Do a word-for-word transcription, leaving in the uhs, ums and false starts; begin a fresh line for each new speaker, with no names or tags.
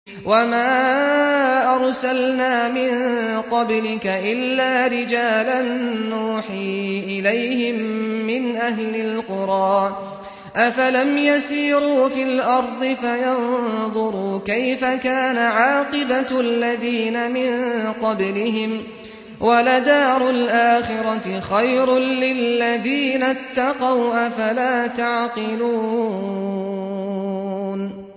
وَمَا أَرْسَلْنَا مِن قَبْلِكَ إِلَّا رِجَالًا نُّوحِي إِلَيْهِم مِّنْ أَهْلِ الْقُرَىٰ ۗ أَفَلَمْ يَسِيرُوا فِي الْأَرْضِ فَيَنظُرُوا كَيْفَ كَانَ عَاقِبَةُ الَّذِينَ مِن قَبْلِهِمْ ۗ وَلَدَارُ الْآخِرَةِ خَيْرٌ لِّلَّذِينَ اتَّقَوْا ۗ أَفَلَا تَعْقِلُونَ